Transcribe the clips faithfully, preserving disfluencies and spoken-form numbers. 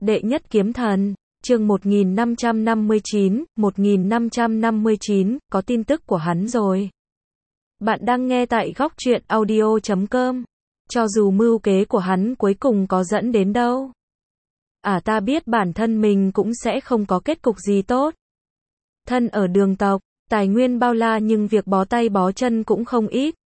Đệ nhất kiếm thần, chương một nghìn năm trăm năm mươi chín, một nghìn năm trăm năm mươi chín, có tin tức của hắn rồi. Bạn đang nghe tại góc truyện audio chấm com. Cho dù mưu kế của hắn cuối cùng có dẫn đến đâu. À ta biết bản thân mình cũng sẽ không có kết cục gì tốt. Thân ở đường tộc, tài nguyên bao la nhưng việc bó tay bó chân cũng không ít.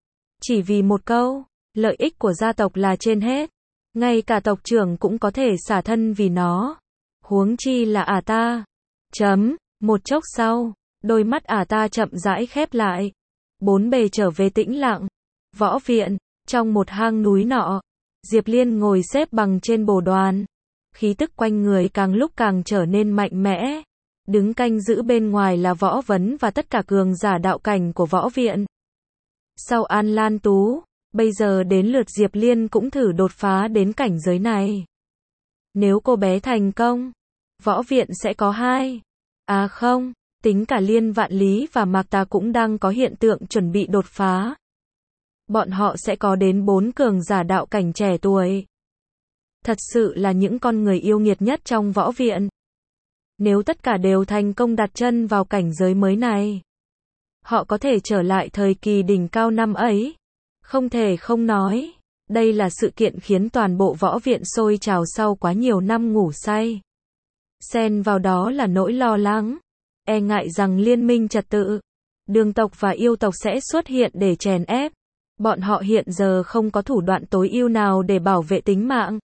Chỉ vì một câu, lợi ích của gia tộc là trên hết. Ngay cả tộc trưởng cũng có thể xả thân vì nó. Huống chi là ả ta. Chấm, một chốc sau, đôi mắt ả ta chậm rãi khép lại. Bốn bề trở về tĩnh lặng. Võ viện, trong một hang núi nọ, Diệp Liên ngồi xếp bằng trên bồ đoàn. Khí tức quanh người càng lúc càng trở nên mạnh mẽ. Đứng canh giữ bên ngoài là Võ Vấn và tất cả cường giả đạo cảnh của võ viện. Sau An Lan Tú, bây giờ đến lượt Diệp Liên cũng thử đột phá đến cảnh giới này. Nếu cô bé thành công, võ viện sẽ có hai. À không, tính cả Liên Vạn Lý và Mạc Tà cũng đang có hiện tượng chuẩn bị đột phá. Bọn họ sẽ có đến bốn cường giả đạo cảnh trẻ tuổi. Thật sự là những con người yêu nghiệt nhất trong võ viện. Nếu tất cả đều thành công đặt chân vào cảnh giới mới này, họ có thể trở lại thời kỳ đỉnh cao năm ấy. Không thể không nói, đây là sự kiện khiến toàn bộ võ viện sôi trào sau quá nhiều năm ngủ say. Xen vào đó là nỗi lo lắng, e ngại rằng liên minh trật tự, đường tộc và yêu tộc sẽ xuất hiện để chèn ép. Bọn họ hiện giờ không có thủ đoạn tối ưu nào để bảo vệ tính mạng.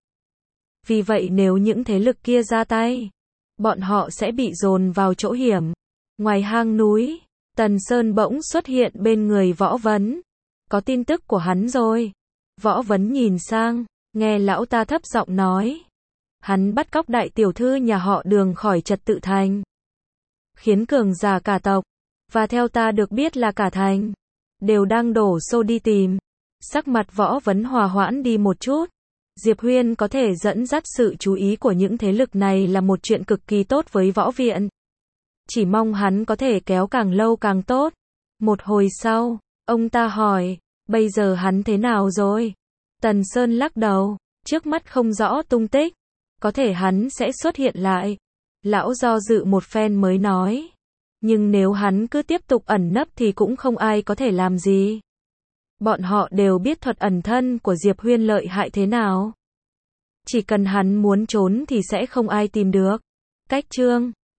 Vì vậy nếu những thế lực kia ra tay, bọn họ sẽ bị dồn vào chỗ hiểm. Ngoài hang núi, Tần Sơn bỗng xuất hiện bên người Võ Vấn. Có tin tức của hắn rồi. Võ Vấn nhìn sang, nghe lão ta thấp giọng nói. Hắn bắt cóc đại tiểu thư nhà họ Đường khỏi trật tự thành. Khiến cường giả cả tộc, và theo ta được biết là cả thành, đều đang đổ xô đi tìm. Sắc mặt Võ Vấn hòa hoãn đi một chút. Diệp Huyên có thể dẫn dắt sự chú ý của những thế lực này là một chuyện cực kỳ tốt với võ viện. Chỉ mong hắn có thể kéo càng lâu càng tốt. Một hồi sau, ông ta hỏi, bây giờ hắn thế nào rồi? Tần Sơn lắc đầu, trước mắt không rõ tung tích. Có thể hắn sẽ xuất hiện lại. Lão do dự một phen mới nói. Nhưng nếu hắn cứ tiếp tục ẩn nấp thì cũng không ai có thể làm gì. Bọn họ đều biết thuật ẩn thân của Diệp Huyên lợi hại thế nào. Chỉ cần hắn muốn trốn thì sẽ không ai tìm được. Cách chương